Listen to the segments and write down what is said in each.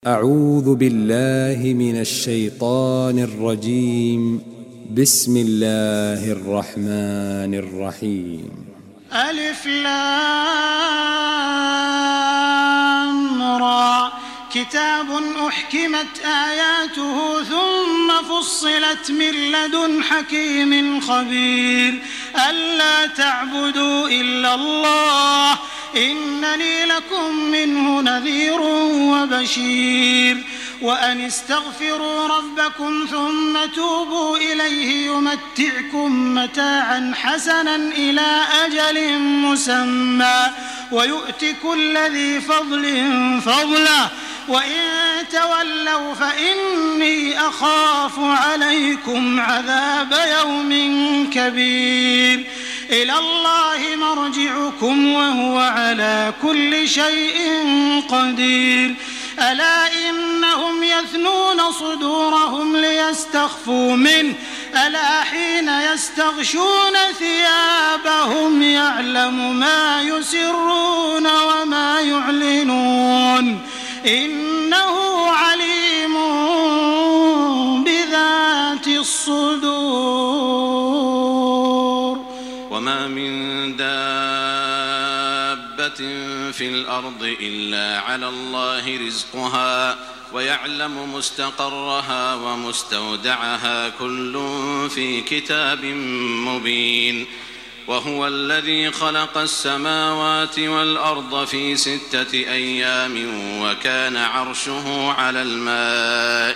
أعوذ بالله من الشيطان الرجيم. بسم الله الرحمن الرحيم. ألف لام را كتاب أحكمت آياته ثم فصلت من لدن حكيم خبير ألا تعبدوا إلا الله إنني لكم منه نذير وبشير وأن استغفروا ربكم ثم توبوا إليه يمتعكم متاعا حسنا إلى أجل مسمى ويؤت كل ذي فضل فضله وإن تولوا فإني أخاف عليكم عذاب يوم كبير إلى الله مرجعكم وهو على كل شيء قدير ألا إنهم يثنون صدورهم ليستخفوا منه ألا حين يستغشون ثيابهم يعلم ما يسرون وما يعلنون إنه عليم بذات الصدور. وما من دابة في الأرض إلا على الله رزقها ويعلم مستقرها ومستودعها كل في كتاب مبين. وهو الذي خلق السماوات والأرض في 6 أيام وكان عرشه على الماء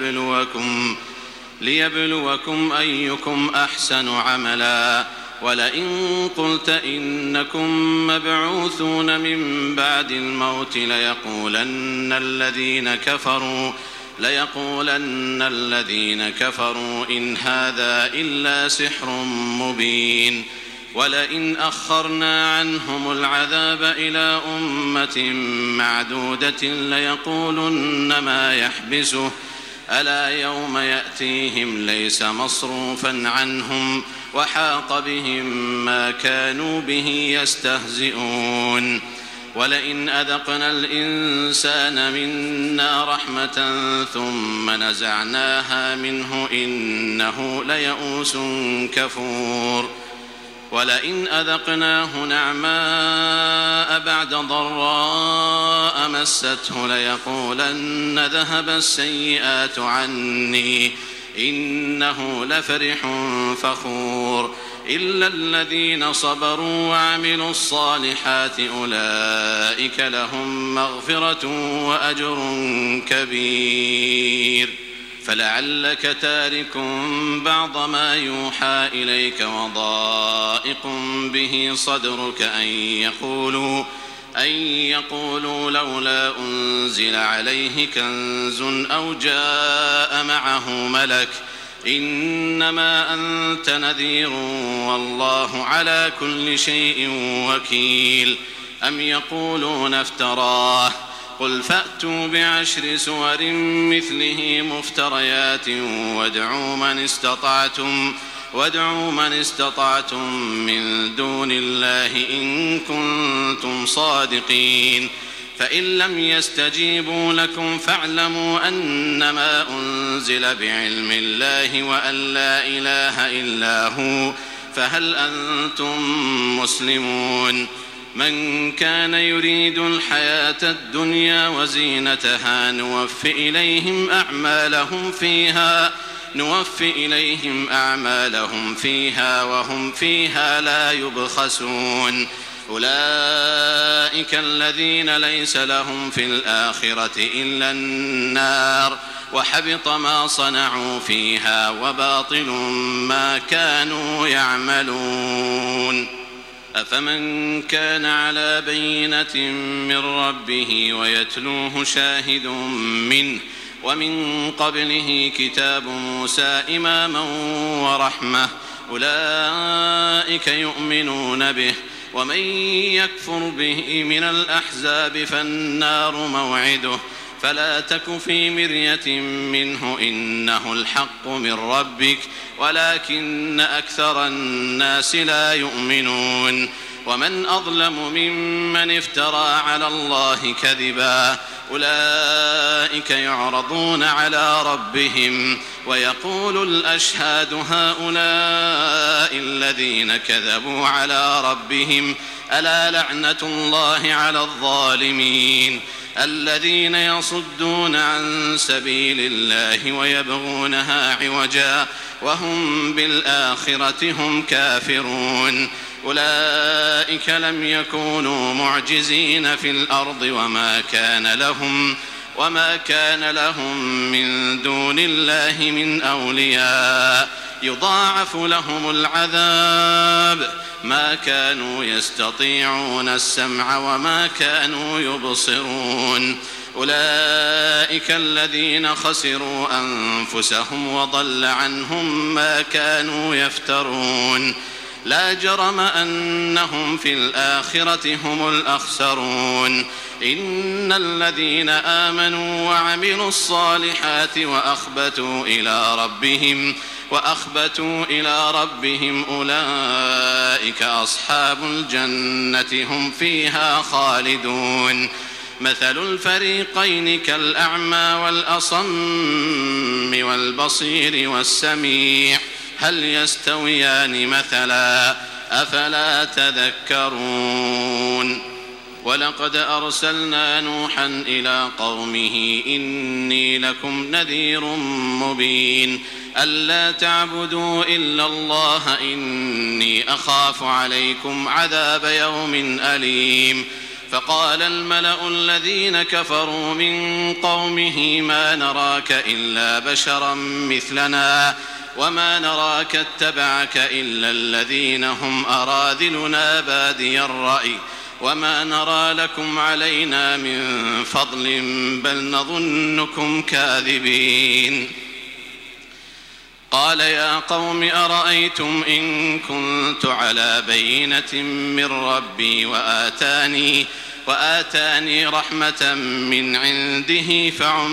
ليبلوكم أيكم أحسن عملا ولئن قلت إنكم مبعوثون من بعد الموت ليقولن الذين كفروا إن هذا إلا سحر مبين. ولئن أخرنا عنهم العذاب إلى أمة معدودة ليقولن ما يحبسه ألا يوم يأتيهم ليس مصروفا عنهم وحاق بهم ما كانوا به يستهزئون. ولئن أذقنا الإنسان منا رحمة ثم نزعناها منه إنه ليئوس كفور. ولئن أذقناه نعماء بعد ضراء مسته ليقولن ذهب السيئات عني إنه لفرح فخور. إلا الذين صبروا وعملوا الصالحات أولئك لهم مغفرة وأجر كبير. فلعلك تارك بعض ما يوحى إليك وضائق به صدرك أن يقولوا لولا أنزل عليه كنز أو جاء معه ملك إنما أنت نذير والله على كل شيء وكيل. أم يقولون افتراه قل فأتوا ب10 سور مثله مفتريات وادعوا من استطعتم من دون الله إن كنتم صادقين. فإن لم يستجيبوا لكم فاعلموا أنما أنزل بعلم الله وأن لا إله إلا هو فهل أنتم مسلمون. من كان يريد الحياة الدنيا وزينتها نوفي إليهم أعمالهم فيها وهم فيها لا يبخسون. أولئك الذين ليس لهم في الآخرة إلا النار وحبط ما صنعوا فيها وباطل ما كانوا يعملون. أفمن كان على بينة من ربه ويتلوه شاهد منه ومن قبله كتاب موسى إماما ورحمة أولئك يؤمنون به. ومن يكفر به من الأحزاب فالنار موعده فلا تك في مرية منه إنه الحق من ربك ولكن أكثر الناس لا يؤمنون. ومن أظلم ممن افترى على الله كذبا أولئك يعرضون على ربهم ويقول الأشهاد هؤلاء الذين كذبوا على ربهم ألا لعنة الله على الظالمين الذين يصدون عن سبيل الله ويبغونها عوجا وهم بالآخرة هم كافرون أولئك لم يكونوا معجزين في الأرض وما كان لهم من دون الله من أولياء يضاعف لهم العذاب ما كانوا يستطيعون السمع وما كانوا يبصرون أولئك الذين خسروا أنفسهم وضل عنهم ما كانوا يفترون لا جرم أنهم في الآخرة هم الأخسرون إن الذين آمنوا وعملوا الصالحات وأخبتوا إلى ربهم أولئك أصحاب الجنة هم فيها خالدون مثل الفريقين كالأعمى والأصم والبصير والسميع هل يستويان مثلا أفلا تذكرون ولقد أرسلنا نوحا إلى قومه إني لكم نذير مبين ألا تعبدوا إلا الله إني أخاف عليكم عذاب يوم أليم فقال الملأ الذين كفروا من قومه ما نراك إلا بشرا مثلنا وما نراك اتبعك إلا الذين هم أراذلنا بادي الرأي وما نرى لكم علينا من فضل بل نظنكم كاذبين قال يا قوم أرأيتم إن كنت على بينة من ربي وآتاني رحمة من عنده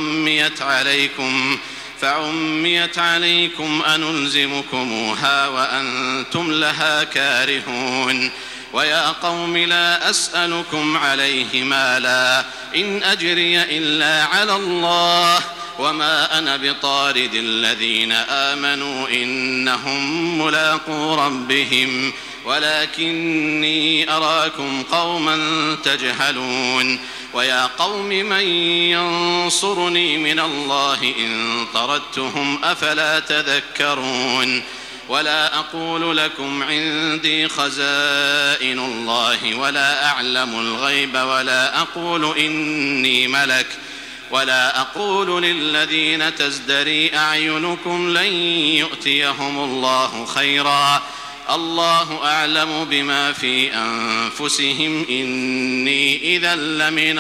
فعميت عليكم أنلزمكموها وأنتم لها كارهون ويا قوم لا أسألكم عليه مالا إن أجري إلا على الله وما أنا بطارد الذين آمنوا إنهم ملاقو ربهم ولكني أراكم قوما تجهلون ويا قوم من ينصرني من الله إن طردتهم أفلا تذكرون ولا أقول لكم عندي خزائن الله ولا أعلم الغيب ولا أقول إني ملك ولا أقول للذين تزدري أعينكم لن يؤتيهم الله خيرا الله أعلم بما في أنفسهم إني إذا لمن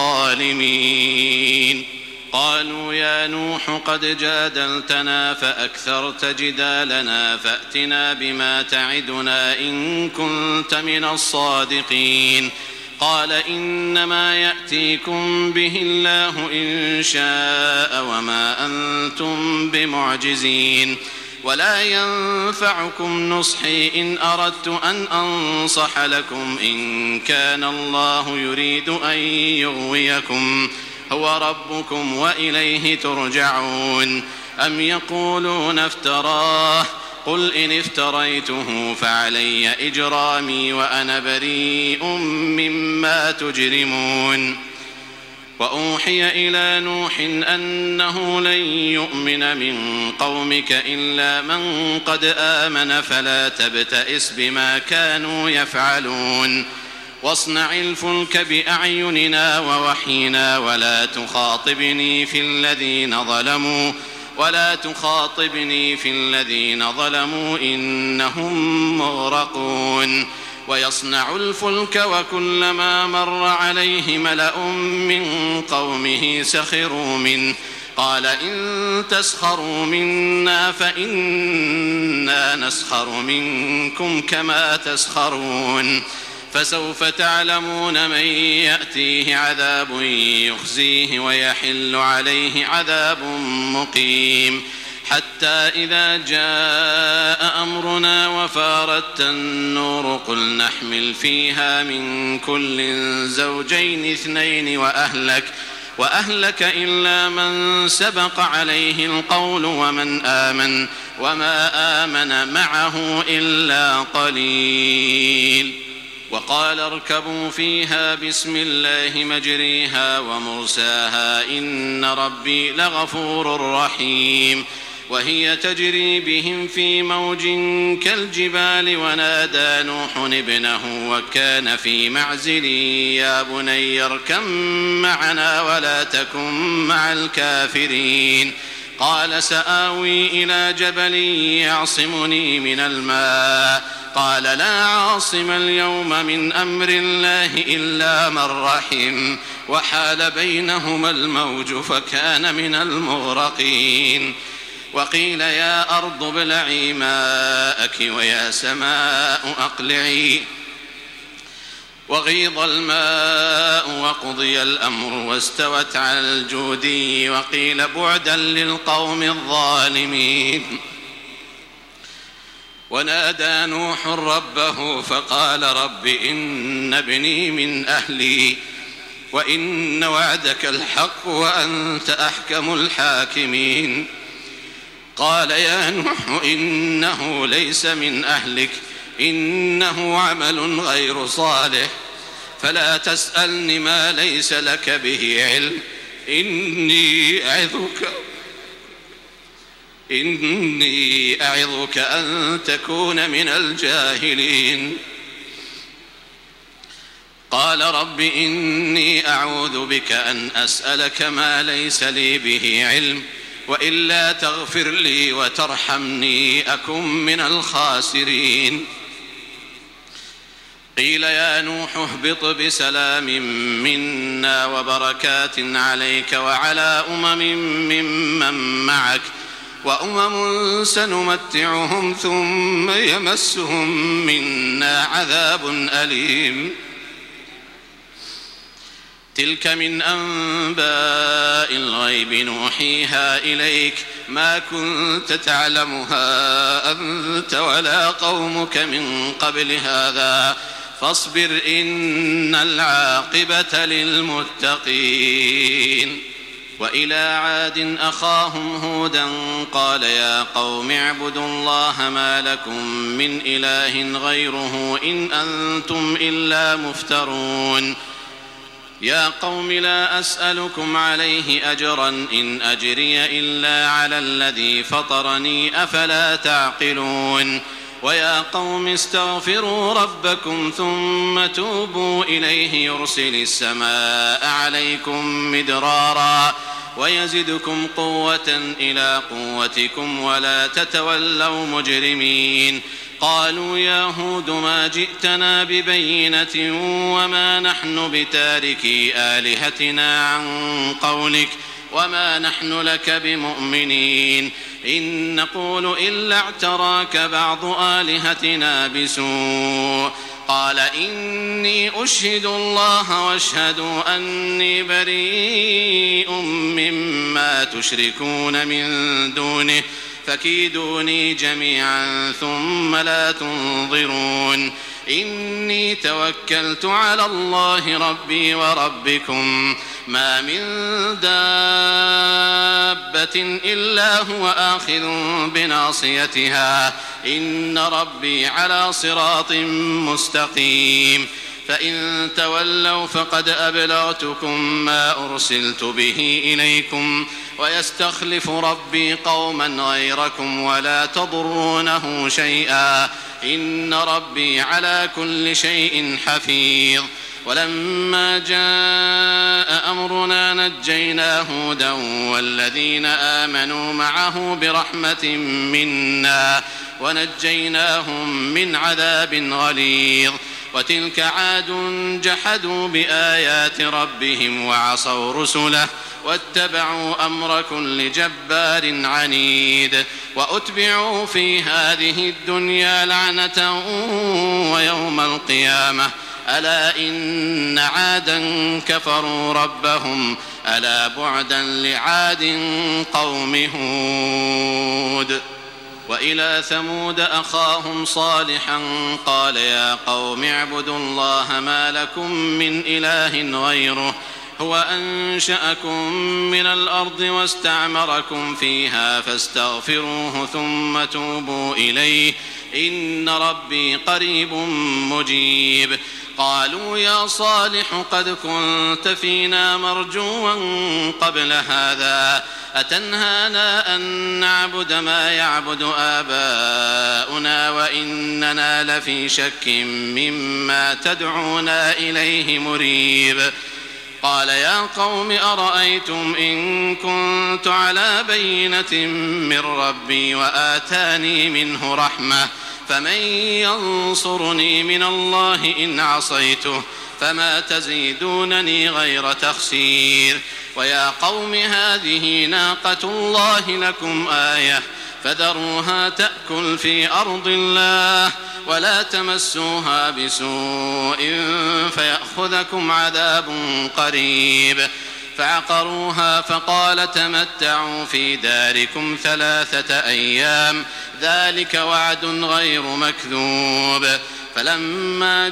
الظالمين قالوا يا نوح قد جادلتنا فأكثرت جدالنا فأتنا بما تعدنا إن كنت من الصادقين قال إنما يأتيكم به الله إن شاء وما أنتم بمعجزين ولا ينفعكم نصحي إن أردت أن أنصح لكم إن كان الله يريد أن يغويكم هو ربكم وإليه ترجعون أم يقولون افتراه قل إن افتريته فعلي إجرامي وأنا بريء مما تجرمون وأوحي إلى نوح أنه لن يؤمن من قومك إلا من قد آمن فلا تبتئس بما كانوا يفعلون واصنع الفلك بأعيننا ووحينا ولا تخاطبني في الذين ظلموا إنهم مغرقون ويصنع الفلك وكلما مر عليه ملأ من قومه سخروا منه قال إن تسخروا منا فإنا نسخر منكم كما تسخرون فسوف تعلمون من يأتيه عذاب يخزيه ويحل عليه عذاب مقيم حتى إذا جاء أمرنا وفارت النور قل نحمل فيها من كل زوجين اثنين وأهلك إلا من سبق عليه القول ومن آمن وما آمن معه إلا قليل. وقال اركبوا فيها بسم الله مجريها ومرساها إن ربي لغفور رحيم. وهي تجري بهم في موج كالجبال ونادى نوح ابنه وكان في معزل يا بني اركب معنا ولا تكن مع الكافرين. قال سآوي إلى جبل يعصمني من الماء قال لا عاصم اليوم من أمر الله إلا من رحم وحال بينهما الموج فكان من المغرقين. وقيل يا أرض ابلعي ماءك ويا سماء أقلعي وغيض الماء وقضي الأمر واستوت على الجودي وقيل بعدا للقوم الظالمين. ونادى نوح ربه فقال رب إن ابني من أهلي وإن وعدك الحق وأنت أحكم الحاكمين. قال يا نوح إنه ليس من أهلك إنه عمل غير صالح فلا تسألني ما ليس لك به علم إني أعظك أن تكون من الجاهلين. قال رب إني أعوذ بك أن أسألك ما ليس لي به علم وإلا تغفر لي وترحمني أكن من الخاسرين. قيل يا نوح اهبط بسلام منا وبركات عليك وعلى ممن معك وأمم سنمتعهم ثم يمسهم منا عذاب أليم. تلك من أنباء الغيب نوحيها إليك ما كنت تعلمها أنت ولا قومك من قبل هذا فاصبر إن العاقبة للمتقين. وإلى عاد أخاهم هودا قال يا قوم اعبدوا الله ما لكم من إله غيره إن أنتم إلا مفترون. يا قوم لا أسألكم عليه أجرا إن أجري إلا على الذي فطرني أفلا تعقلون. ويا قوم استغفروا ربكم ثم توبوا إليه يرسل السماء عليكم مدرارا ويزدكم قوة إلى قوتكم ولا تتولوا مجرمين. قالوا يا هود ما جئتنا ببينة وما نحن بتاركي آلهتنا عن قولك وما نحن لك بمؤمنين إن نقول إلا اعتراك بعض آلهتنا بسوء. قال إني أشهد الله واشهدوا أني بريء مما تشركون من دونه فكيدوني جميعا ثم لا تنظرون. إني توكلت على الله ربي وربكم ما من دابة إلا هو آخذ بناصيتها إن ربي على صراط مستقيم. فإن تولوا فقد أبلغتكم ما أرسلت به إليكم ويستخلف ربي قوما غيركم ولا تضرونه شيئا إن ربي على كل شيء حفيظ. ولما جاء أمرنا نجينا هودا والذين آمنوا معه برحمة منا ونجيناهم من عذاب غليظ. وتلك عاد جحدوا بآيات ربهم وعصوا رسله واتبعوا أمر كل جبار عنيد. وأتبعوا في هذه الدنيا لعنة ويوم القيامة ألا إن عادا كفروا ربهم ألا بعدا لعاد قوم هود. وإلى ثمود أخاهم صالحا قال يا قوم اعبدوا الله ما لكم من إله غيره هو أنشأكم من الأرض واستعمركم فيها فاستغفروه ثم توبوا إليه إن ربي قريب مجيب. قالوا يا صالح قد كنت فينا مرجوا قبل هذا أتنهانا أن نعبد ما يعبد آباؤنا وإننا لفي شك مما تدعونا إليه مريب. قال يا قوم أرأيتم إن كنت على بينة من ربي وآتاني منه رحمة فمن ينصرني من الله إن عصيته فما تزيدونني غير تخسير. ويا قوم هذه ناقة الله لكم آية فذروها تأكل في أرض الله ولا تمسوها بسوء فيأخذكم عذاب قريب. فعقروها فقال تمتعوا في داركم 3 أيام ذلك وعد غير مكذوب. فلما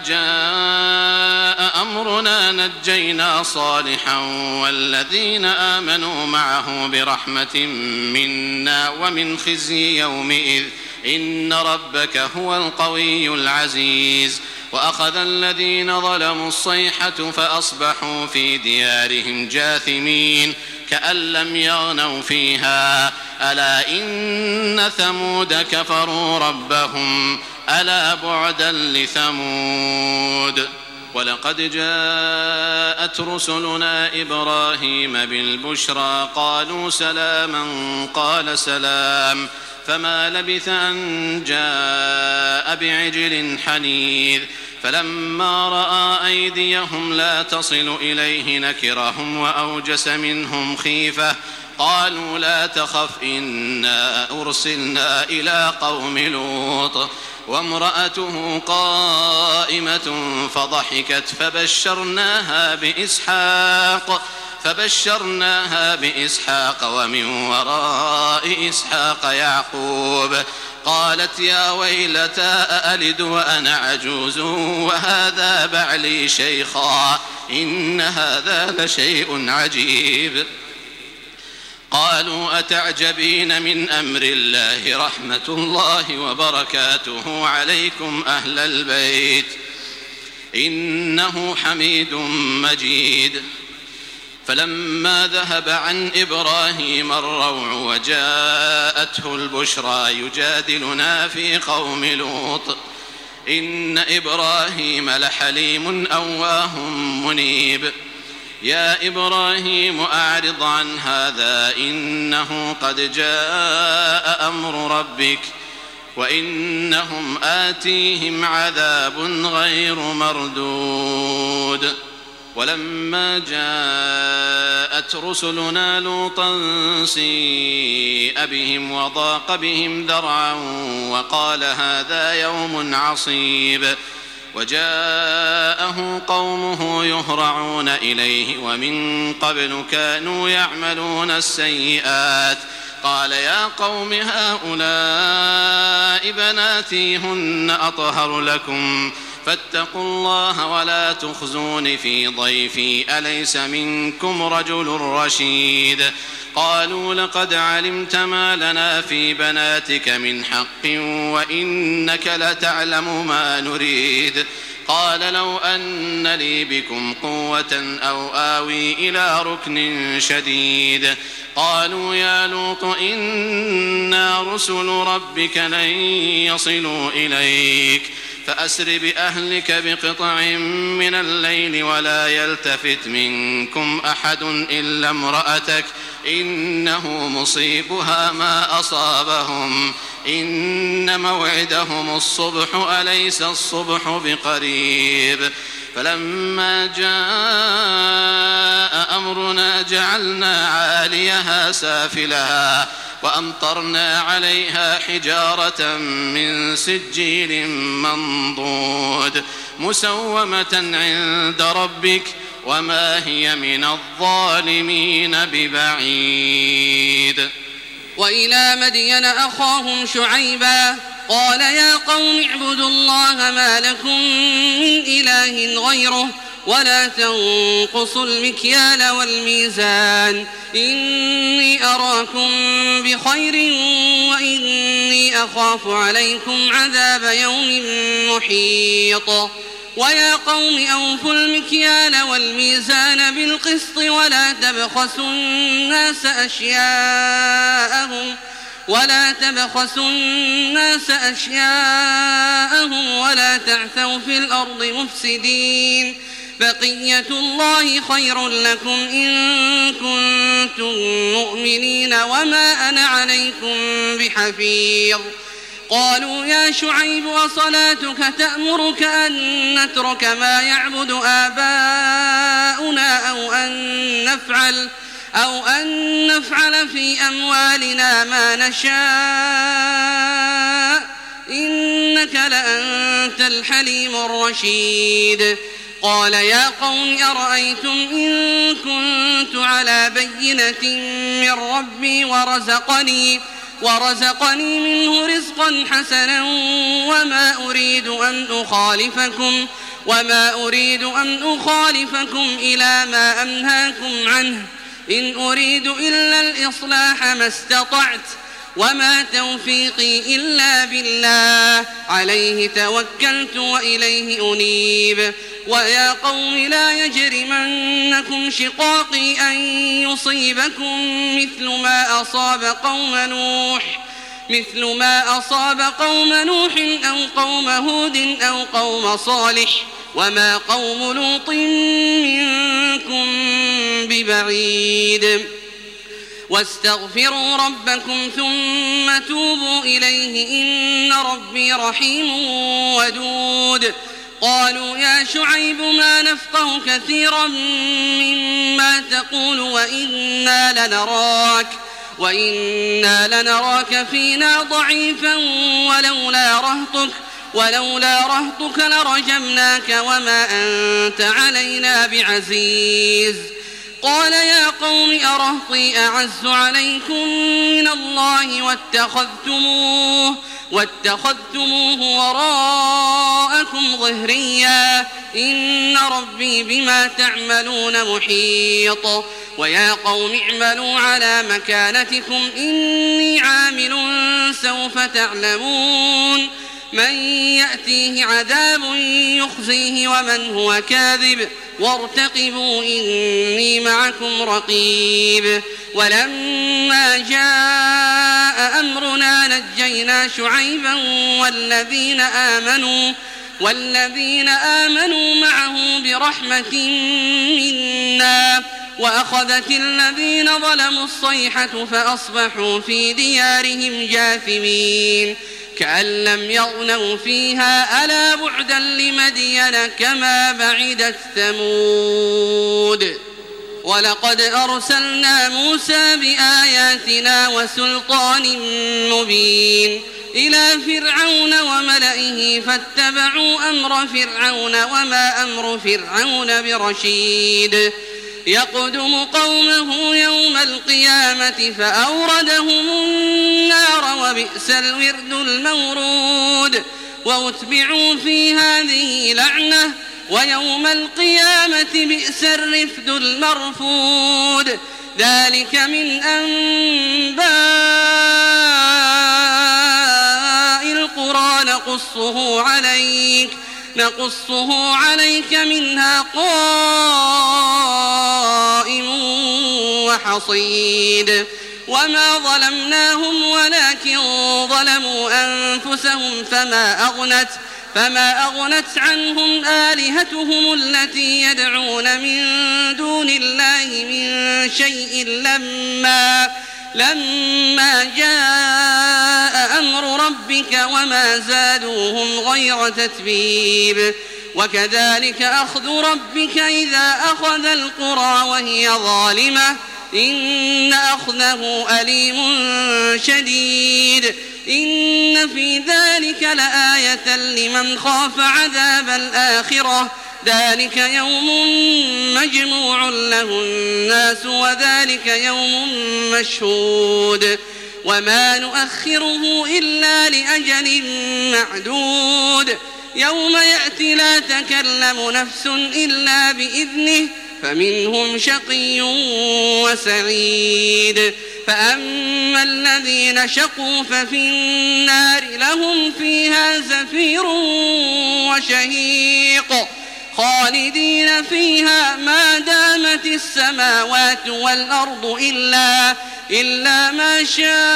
جاء أمرنا نجينا صالحا والذين آمنوا معه برحمة منا ومن خزي يومئذ إن ربك هو القوي العزيز. وأخذ الذين ظلموا الصيحة فأصبحوا في ديارهم جاثمين كأن لم يغنوا فيها ألا إن ثمود كفروا ربهم ألا بعدا لثمود. ولقد جاءت رسلنا إبراهيم بالبشرى قالوا سلاما قال سلام فما لبث أن جاء بعجل حنيذ. فلما رأى أيديهم لا تصل إليه نكرهم وأوجس منهم خيفة قالوا لا تخف إنا أرسلنا إلى قوم لوط وامرأته قائمة فضحكت فبشرناها بإسحاق ومن وراء إسحاق يعقوب. قالت يا ويلتى أألد وأنا عجوز وهذا بعلي شيخا إن هذا لشيء عجيب. قالوا أتعجبين من أمر الله رحمة الله وبركاته عليكم أهل البيت إنه حميد مجيد. فلما ذهب عن إبراهيم الروع وجاءته البشرى يجادلنا في قوم لوط إن إبراهيم لحليم أواه منيب. يا إبراهيم أعرض عن هذا إنه قد جاء أمر ربك وإنهم آتيهم عذاب غير مردود. ولما جاءت رسلنا لوطا سيء بهم وضاق بهم ذرعا وقال هذا يوم عصيب. وجاءه قومه يهرعون إليه ومن قبل كانوا يعملون السيئات قال يا قوم هؤلاء بناتي هن أطهر لكم فاتقوا الله ولا تخزون في ضيفي أليس منكم رجل رشيد. قالوا لقد علمت ما لنا في بناتك من حق وإنك لتعلم ما نريد. قال لو أن لي بكم قوة أو آوي إلى ركن شديد. قالوا يا لوط إنا رسل ربك لن يصلوا إليك فأسر بأهلك بقطع من الليل ولا يلتفت منكم أحد إلا امرأتك إنه مصيبها ما أصابهم إن موعدهم الصبح أليس الصبح بقريب. فلما جاء أمرنا جعلنا عاليها سافلها وأمطرنا عليها حجارة من سجيل منضود مسومة عند ربك وما هي من الظالمين ببعيد. وإلى مدين أخاهم شعيبا قال يا قوم اعبدوا الله ما لكم من إله غيره ولا تنقصوا المكيال والميزان إني أراكم بخير وإني أخاف عليكم عذاب يوم محيط ويا قوم أوفوا المكيال والميزان بالقسط ولا تبخسوا الناس أشياءهم ولا تعثوا في الأرض مفسدين بقية الله خير لكم إن كنتم مؤمنين وما أنا عليكم بحفيظ قالوا يا شعيب وصلاتك تأمرك أن نترك ما يعبد آباؤنا أو أن نفعل في أموالنا ما نشاء إنك لأنت الحليم الرشيد قال يا قوم أرأيتم إن كنت على بينة من ربي ورزقني منه رزقا حسنا وما أريد أن أخالفكم إلى ما أنهاكم عنه إن أريد إلا الإصلاح ما استطعت وما توفيقي إلا بالله عليه توكلت وإليه أنيب ويا قوم لا يجرمنكم شقاقي أن يصيبكم مثل ما أصاب قوم نوح أو قوم هود أو قوم صالح وما قوم لوط منكم ببعيد واستغفروا ربكم ثم توبوا إليه إن ربي رحيم ودود قالوا يا شعيب ما نفقه كثيرا مما تقول وإنا لنراك فينا ضعيفا ولولا رهطك لرجمناك وما أنت علينا بعزيز قال يا قوم أرهطي أعز عليكم من الله واتخذتموه وراءكم ظهريا إن ربي بما تعملون محيط ويا قوم اعملوا على مكانتكم إني عامل سوف تعلمون من يأتيه عذاب يخزيه ومن هو كاذب وارتقبوا إني معكم رقيب ولما جاء أمرنا نجينا شعيبا والذين آمنوا معه برحمة منا وأخذت الذين ظلموا الصيحة فأصبحوا في ديارهم جاثمين كأن لم يغنوا فيها ألا بعدا لمدين كما بعدت ثمود ولقد أرسلنا موسى بآياتنا وسلطان مبين إلى فرعون وملئه فاتبعوا أمر فرعون وما أمر فرعون برشيد يقدم قومه يوم القيامة فأوردهم النار وبئس الورد المورود وأتبعوا في هذه لعنة ويوم القيامة بئس الرفد المرفود ذلك من أنباء القرى نقصه عليك منها قائم وحصيد وما ظلمناهم ولكن ظلموا أنفسهم فما أغنت عنهم آلهتهم التي يدعون من دون الله من شيء لما جاء أمر ربك وما زادوهم غير تتبيب وكذلك أخذ ربك إذا أخذ القرى وهي ظالمة إن أخذه أليم شديد إن في ذلك لآية لمن خاف عذاب الآخرة ذلك يوم مجموع له الناس وذلك يوم مشهود وما نؤخره إلا لأجل معدود يوم يأتي لا تكلم نفس إلا بإذنه فمنهم شقي وسعيد فأما الذين شقوا ففي النار لهم فيها زفير وشهيق خالدين فيها ما دامت السماوات والأرض إلا ما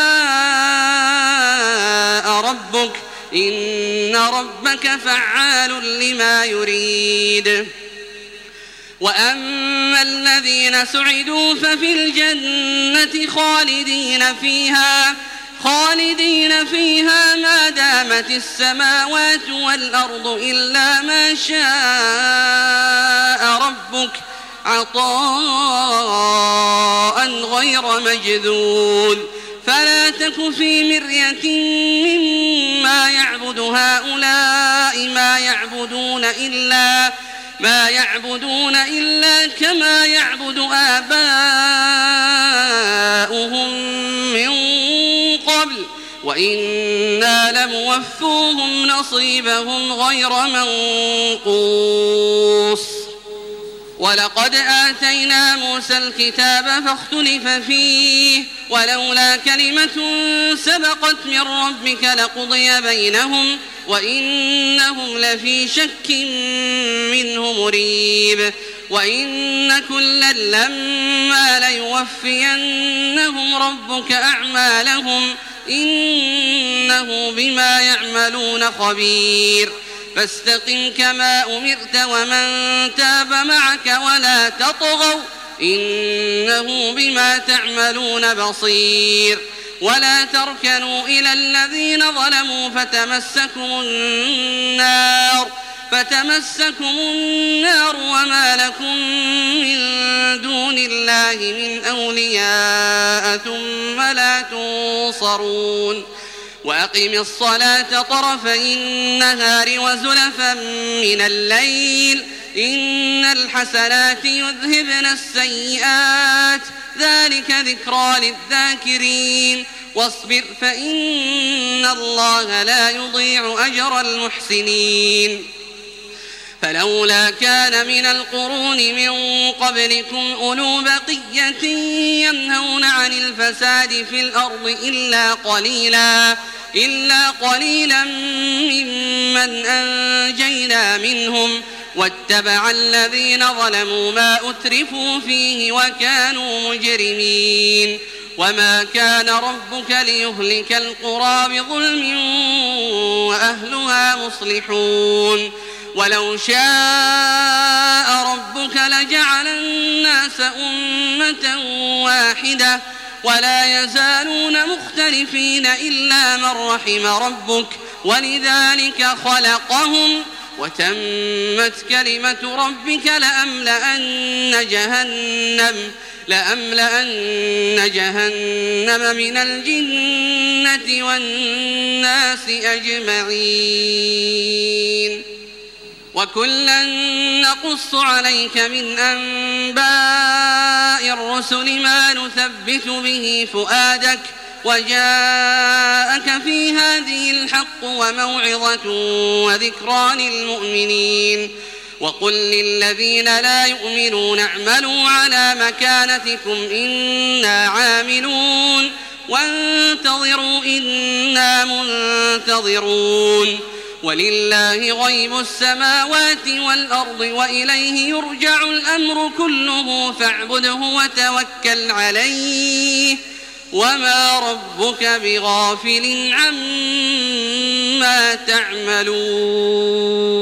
شاء ربك إن ربك فعال لما يريد وأما الذين سعدوا ففي الجنة خالدين فيها ما دامت السماوات والأرض إلا ما شاء ربك عطاء غير مجذوذ فلا تك في مرية مما يعبد هؤلاء ما يعبدون إلا كما يعبد آباؤهم من قبل وإنا لموفوهم نصيبهم غير منقوص ولقد آتينا موسى الكتاب فاختلف فيه ولولا كلمة سبقت من ربك لقضي بينهم وإنهم لفي شك منه مريب وإن كلا لما ليوفينهم ربك أعمالهم إنه بما يعملون خبير فاستقم كما أمرت ومن تاب معك ولا تطغوا إنه بما تعملون بصير ولا تركنوا إلى الذين ظلموا فتمسكم النار وما لكم من دون الله من أولياء ثم لا تنصرون وأقم الصلاة طرفي النهار وزلفا من الليل إن الحسنات يذهبن السيئات ذلك ذكرى للذاكرين واصبر فإن الله لا يضيع أجر المحسنين فلولا كان من القرون من قبلكم أولو بقية ينهون عن الفساد في الأرض إلا قليلا ممن أنجينا منهم واتبع الذين ظلموا ما أترفوا فيه وكانوا مجرمين وما كان ربك ليهلك القرى بظلم وأهلها مصلحون ولو شاء ربك لجعل الناس أمة واحدة ولا يزالون مختلفين إلا من رحم ربك ولذلك خلقهم وتمت كلمة ربك لأملأن جهنم من الجنة والناس أجمعين وكلا نقص عليك من أنباء الرسل ما نثبت به فؤادك وجاءك في هذه الحق وموعظة وذكرى للمؤمنين وقل للذين لا يؤمنون اعملوا على مكانتكم إنا عاملون وانتظروا إنا منتظرون ولله غيب السماوات والأرض وإليه يرجع الأمر كله فاعبده وتوكل عليه وما ربك بغافل عما تعملون